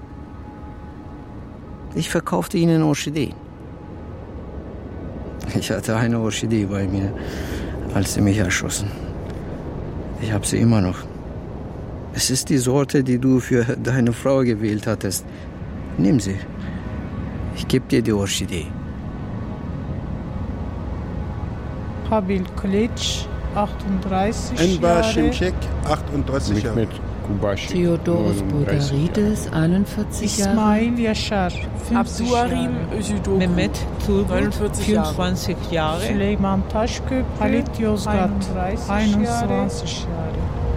Ich verkaufte ihnen Orchideen. Ich hatte eine Orchidee bei mir, als sie mich erschossen. Ich habe sie immer noch. Es ist die Sorte, die du für deine Frau gewählt hattest. Nimm sie. Ich gebe dir die Orchidee. Habil Klitsch, achtunddreißig Enver Jahre. Şimşek, achtunddreißig Jahre. Theodoros Boudarides, einundvierzig Jahre. Ismail Yashar, Abduarim Özidogu, Mehmet Turgut, vierundzwanzig Jahre. Süleyman Taşköprü, Halit Yozgat, einundzwanzig Jahre.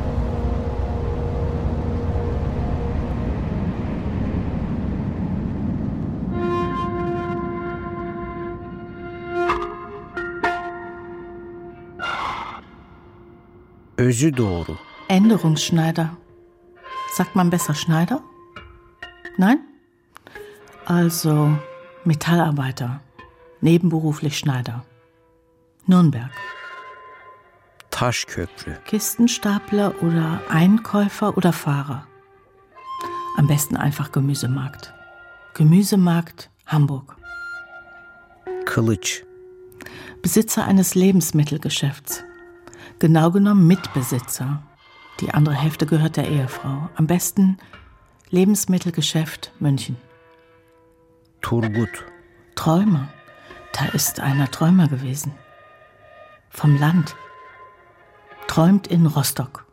Özü doğru. Änderungsschneider. Sagt man besser Schneider? Nein? Also Metallarbeiter, nebenberuflich Schneider. Nürnberg. Taşköprü. Kistenstapler oder Einkäufer oder Fahrer. Am besten einfach Gemüsemarkt. Gemüsemarkt Hamburg. Kılıç. Besitzer eines Lebensmittelgeschäfts. Genau genommen Mitbesitzer. Die andere Hälfte gehört der Ehefrau. Am besten Lebensmittelgeschäft München. Turgut. Träumer. Da ist einer Träumer gewesen. Vom Land. Träumt in Rostock.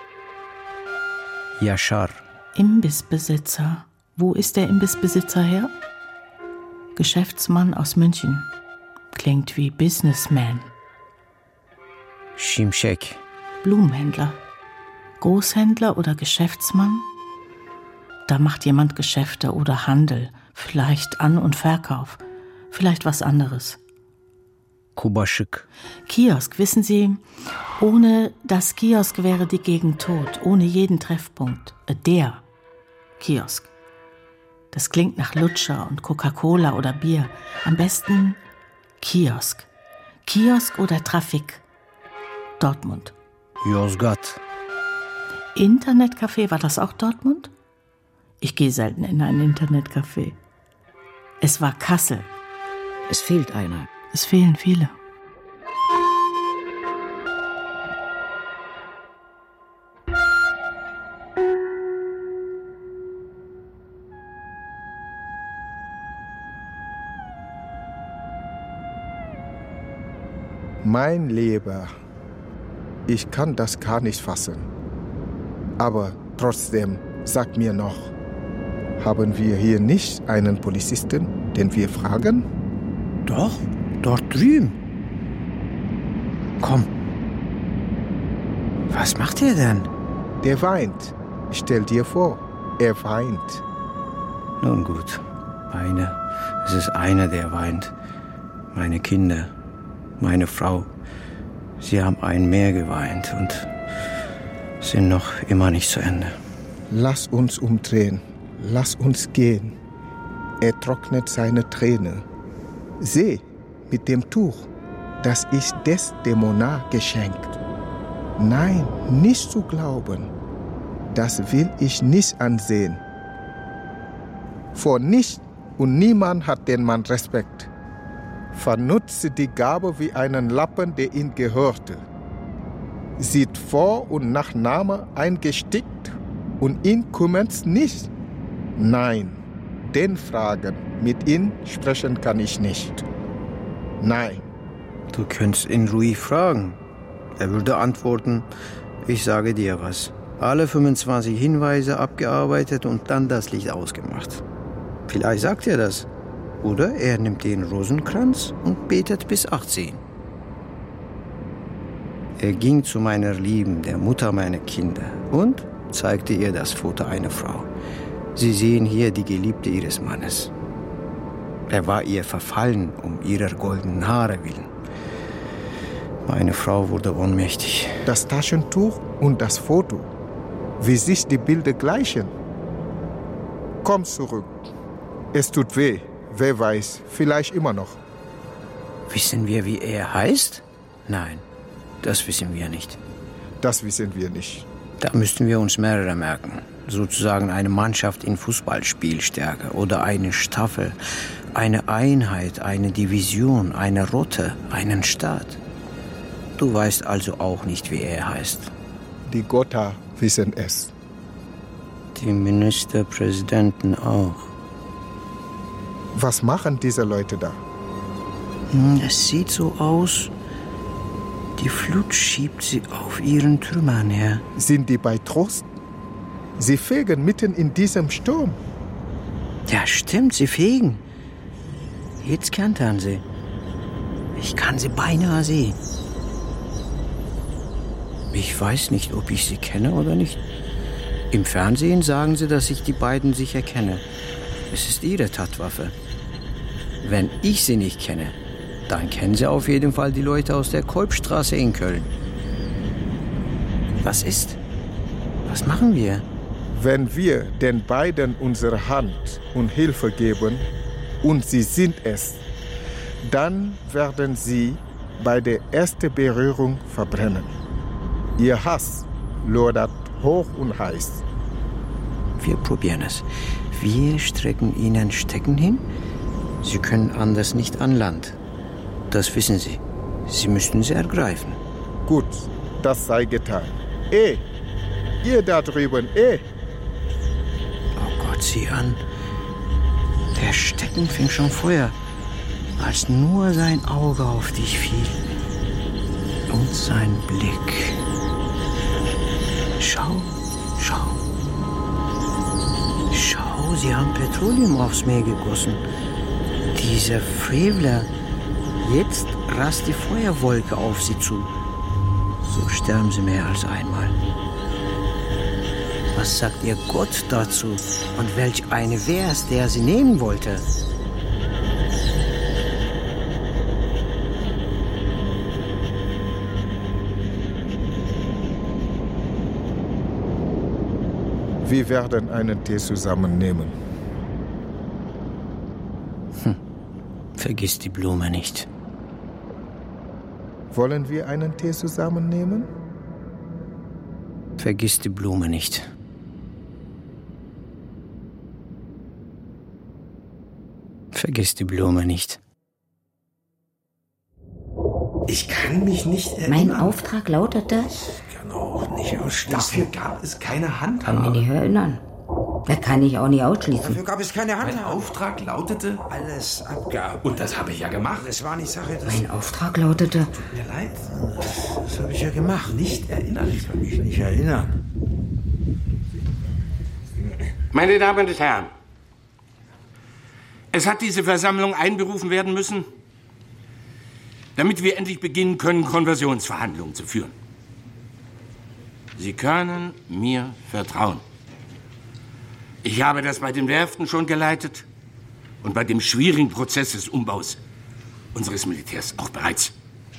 Yaşar. Imbissbesitzer. Wo ist der Imbissbesitzer her? Geschäftsmann aus München. Klingt wie Businessman. Şimşek. Blumenhändler. Großhändler oder Geschäftsmann? Da macht jemand Geschäfte oder Handel. Vielleicht An- und Verkauf. Vielleicht was anderes. Kubaschik. Kiosk, wissen Sie, ohne das Kiosk wäre die Gegend tot. Ohne jeden Treffpunkt. Der Kiosk. Das klingt nach Lutscher und Coca-Cola oder Bier. Am besten Kiosk. Kiosk oder Trafik. Dortmund. Yozgat. Internetcafé, war das auch Dortmund? Ich gehe selten in ein Internetcafé. Es war Kassel. Es fehlt einer. Es fehlen viele. Mein Lieber, ich kann das gar nicht fassen. Aber trotzdem, sag mir noch, haben wir hier nicht einen Polizisten, den wir fragen? Doch, dort drüben. Komm. Was macht er denn? Der weint. Stell dir vor, er weint. Nun gut, einer. Es ist einer, der weint. Meine Kinder. meine Frau. Sie haben ein Meer geweint und sind noch immer nicht zu Ende. Lass uns umdrehen. Lass uns gehen. Er trocknet seine Tränen. Seh, mit dem Tuch, das ist Desdemona geschenkt. Nein, nicht zu glauben. Das will ich nicht ansehen. Vor nichts und niemand hat den Mann Respekt. Vernutze die Gabe wie einen Lappen, der ihm gehörte. Sieht Vor- und Nachname eingestickt und ihn kümmert's nicht. Nein, den Fragen, mit ihm sprechen kann ich nicht. Nein. Du könntest ihn ruhig fragen. Er würde antworten, ich sage dir was. Alle fünfundzwanzig Hinweise abgearbeitet und dann das Licht ausgemacht. Vielleicht sagt er das. Oder er nimmt den Rosenkranz und betet bis achtzehn. Er ging zu meiner Lieben, der Mutter meiner Kinder, und zeigte ihr das Foto einer Frau. Sie sehen hier die Geliebte ihres Mannes. Er war ihr verfallen, um ihrer goldenen Haare willen. Meine Frau wurde ohnmächtig. Das Taschentuch und das Foto, wie sich die Bilder gleichen. Komm zurück. Es tut weh. Wer weiß, vielleicht immer noch. Wissen wir, wie er heißt? Nein, das wissen wir nicht. Das wissen wir nicht. Da müssten wir uns mehrere merken. Sozusagen eine Mannschaft in Fußballspielstärke oder eine Staffel, eine Einheit, eine Division, eine Rotte, einen Staat. Du weißt also auch nicht, wie er heißt. Die Gotha wissen es. Die Ministerpräsidenten auch. Was machen diese Leute da? Es sieht so aus, die Flut schiebt sie auf ihren Trümmern her. Sind die bei Trost? Sie fegen mitten in diesem Sturm. Ja, stimmt, sie fegen. Jetzt kentern sie. Ich kann sie beinahe sehen. Ich weiß nicht, ob ich sie kenne oder nicht. Im Fernsehen sagen sie, dass ich die beiden sicher kenne. Es ist ihre Tatwaffe. Wenn ich sie nicht kenne, dann kennen sie auf jeden Fall die Leute aus der Kolbstraße in Köln. Was ist? Was machen wir? Wenn wir den beiden unsere Hand und Hilfe geben, und sie sind es, dann werden sie bei der ersten Berührung verbrennen. Ihr Hass lodert hoch und heiß. Wir probieren es. Wir strecken ihnen Stecken hin. Sie können anders nicht an Land. Das wissen Sie. Sie müssten sie ergreifen. Gut, das sei getan. Eh, ihr da drüben, eh. Oh Gott, sieh an. Der Stecken fing schon Feuer, als nur sein Auge auf dich fiel. Und sein Blick. Schau, schau. Schau, sie haben Petroleum aufs Meer gegossen. Diese Frevler. Jetzt rast die Feuerwolke auf sie zu. So sterben sie mehr als einmal. Was sagt ihr Gott dazu? Und welch eine wär's, der sie nehmen wollte? Wir werden einen Tee zusammennehmen. Hm. Vergiss die Blume nicht. Wollen wir einen Tee zusammennehmen? Vergiss die Blume nicht. Vergiss die Blume nicht. Ich kann mich nicht erinnern. Mein Auftrag lautete... Ich kann auch nicht ausschließen. Dafür gab es keine Handhabe. Kann mich nicht erinnern. Da kann ich auch nicht ausschließen. Dafür gab es keine Handhabe. Mein Auftrag lautete... Alles abgab. Und das habe ich ja gemacht. Es war nicht Sache des... Mein Auftrag lautete... Tut mir leid. Das, das habe ich ja gemacht. Nicht erinnern. Ich kann mich nicht erinnern. Meine Damen und Herren, es hat diese Versammlung einberufen werden müssen, damit wir endlich beginnen können, Konversionsverhandlungen zu führen. Sie können mir vertrauen. Ich habe das bei den Werften schon geleitet und bei dem schwierigen Prozess des Umbaus unseres Militärs auch bereits.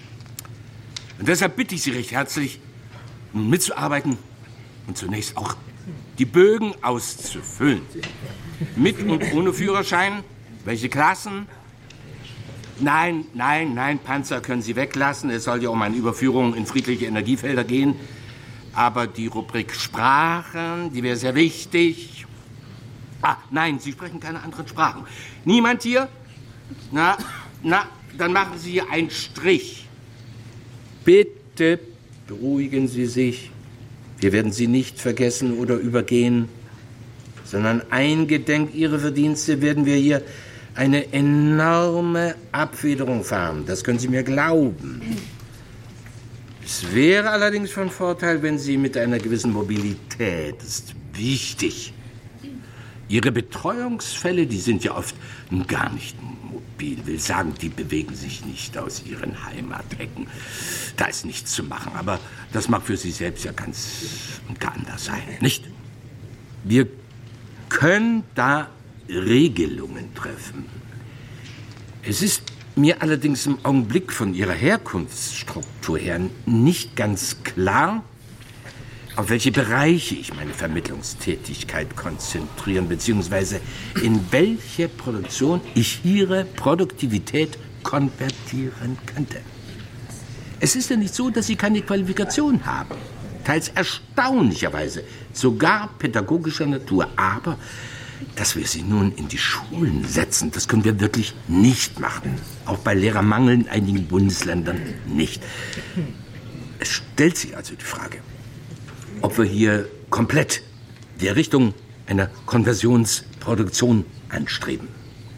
Und deshalb bitte ich Sie recht herzlich, nun mitzuarbeiten und zunächst auch die Bögen auszufüllen. Mit und ohne Führerschein? Welche Klassen? Nein, nein, nein, Panzer können Sie weglassen. Es soll ja um eine Überführung in friedliche Energiefelder gehen. Aber die Rubrik Sprachen, die wäre sehr wichtig. Ah, nein, Sie sprechen keine anderen Sprachen. Niemand hier? Na, na, dann machen Sie hier einen Strich. Bitte beruhigen Sie sich. Wir werden Sie nicht vergessen oder übergehen, sondern eingedenk Ihrer Verdienste werden wir hier eine enorme Abfederung fahren. Das können Sie mir glauben. Es wäre allerdings von Vorteil, wenn Sie mit einer gewissen Mobilität, das ist wichtig. Ihre Betreuungsfälle, die sind ja oft gar nicht mobil. Will sagen, die bewegen sich nicht aus ihren Heimatecken. Da ist nichts zu machen, aber das mag für Sie selbst ja ganz und gar anders sein, nicht? Wir können da Regelungen treffen. Es ist mir allerdings im Augenblick von Ihrer Herkunftsstruktur her nicht ganz klar, auf welche Bereiche ich meine Vermittlungstätigkeit konzentrieren bzw. in welche Produktion ich Ihre Produktivität konvertieren könnte. Es ist ja nicht so, dass Sie keine Qualifikation haben. Teils erstaunlicherweise, sogar pädagogischer Natur. Aber dass wir sie nun in die Schulen setzen, das können wir wirklich nicht machen. Auch bei Lehrermangel in einigen Bundesländern nicht. Es stellt sich also die Frage, ob wir hier komplett die Richtung einer Konversionsproduktion anstreben.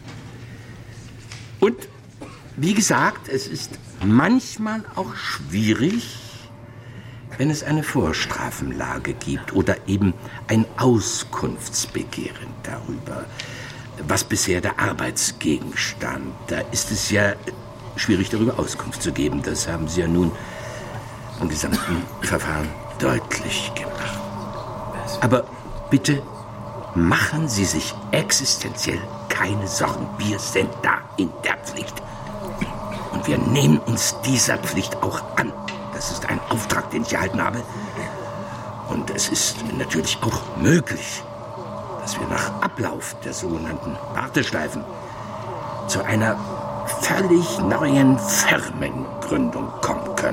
Und wie gesagt, es ist manchmal auch schwierig, wenn es eine Vorstrafenlage gibt oder eben ein Auskunftsbegehren darüber, was bisher der Arbeitsgegenstand. Da ist es ja schwierig, darüber Auskunft zu geben. Das haben Sie ja nun im gesamten Verfahren deutlich gemacht. Aber bitte machen Sie sich existenziell keine Sorgen. Wir sind da in der Pflicht. Und wir nehmen uns dieser Pflicht auch an. Das ist ein Auftrag, den ich erhalten habe. Und es ist natürlich auch möglich, dass wir nach Ablauf der sogenannten Warteschleifen zu einer völlig neuen Firmengründung kommen können.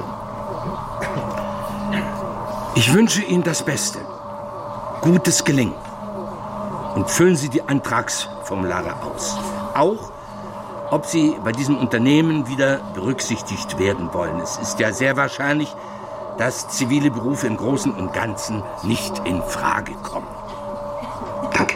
Ich wünsche Ihnen das Beste. Gutes Gelingen. Und füllen Sie die Antragsformulare aus. Auch ob Sie bei diesem Unternehmen wieder berücksichtigt werden wollen. Es ist ja sehr wahrscheinlich, dass zivile Berufe im Großen und Ganzen nicht in Frage kommen. Danke.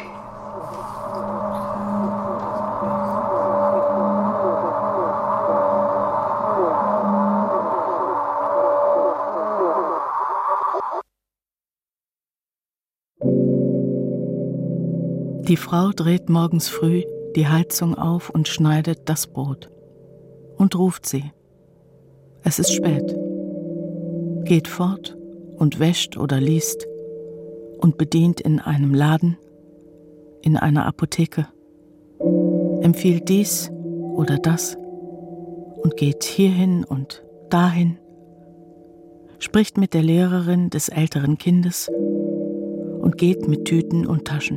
Die Frau dreht morgens früh die Heizung auf und schneidet das Brot und ruft sie. Es ist spät. Geht fort und wäscht oder liest und bedient in einem Laden, in einer Apotheke, empfiehlt dies oder das und geht hierhin und dahin, spricht mit der Lehrerin des älteren Kindes und geht mit Tüten und Taschen.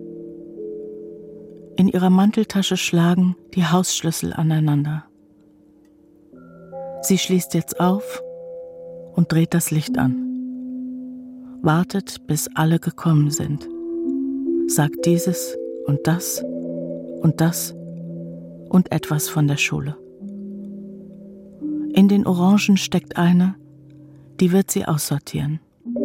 In ihrer Manteltasche schlagen die Hausschlüssel aneinander. Sie schließt jetzt auf und dreht das Licht an. Wartet, bis alle gekommen sind. Sagt dieses und das und das und etwas von der Schule. In den Orangen steckt eine, die wird sie aussortieren.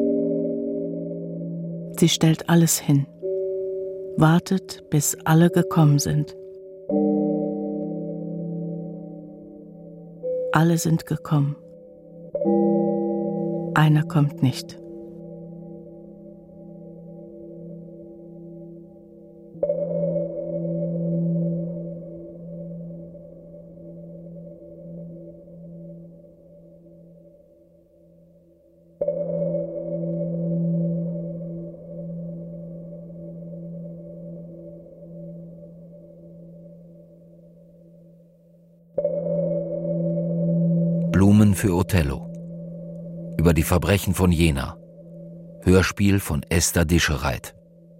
Sie stellt alles hin. Wartet, bis alle gekommen sind. Alle sind gekommen. Einer kommt nicht. Blumen für Othello. über die Verbrechen von Jena. Hörspiel von Esther Dischereit.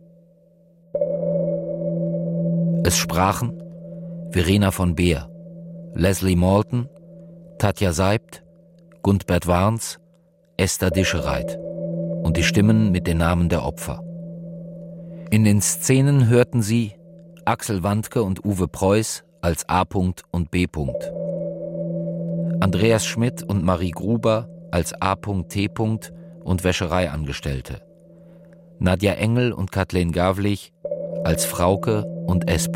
Es sprachen Verena von Beer, Leslie Malton, Tatja Seibt, Gundbert Warns, Esther Dischereit und die Stimmen mit den Namen der Opfer. In den Szenen hörten Sie Axel Wandke und Uwe Preuß als A. und B. Andreas Schmidt und Marie Gruber als A. T. und Wäschereiangestellte, Nadja Engel und Kathleen Gavlich als Frauke und S.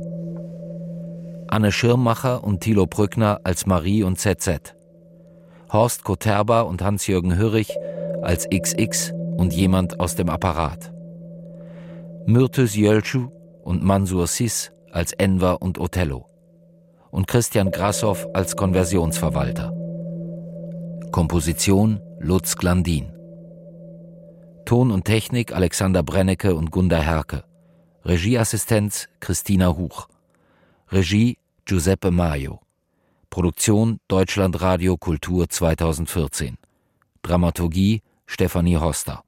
Anne Schirmacher und Thilo Brückner als Marie und Z Z, Horst Koterba und Hans-Jürgen Hürrich als X X und jemand aus dem Apparat, Myrthes Jölschu und Mansur Sis als Enver und Othello und Christian Grassoff als Konversionsverwalter. Komposition Lutz Glandin. Ton und Technik Alexander Brennecke und Gunda Herke. Regieassistenz Christina Huch. Regie Giuseppe Maio. Produktion Deutschlandradio Kultur zweitausendvierzehn. Dramaturgie Stefanie Hoster.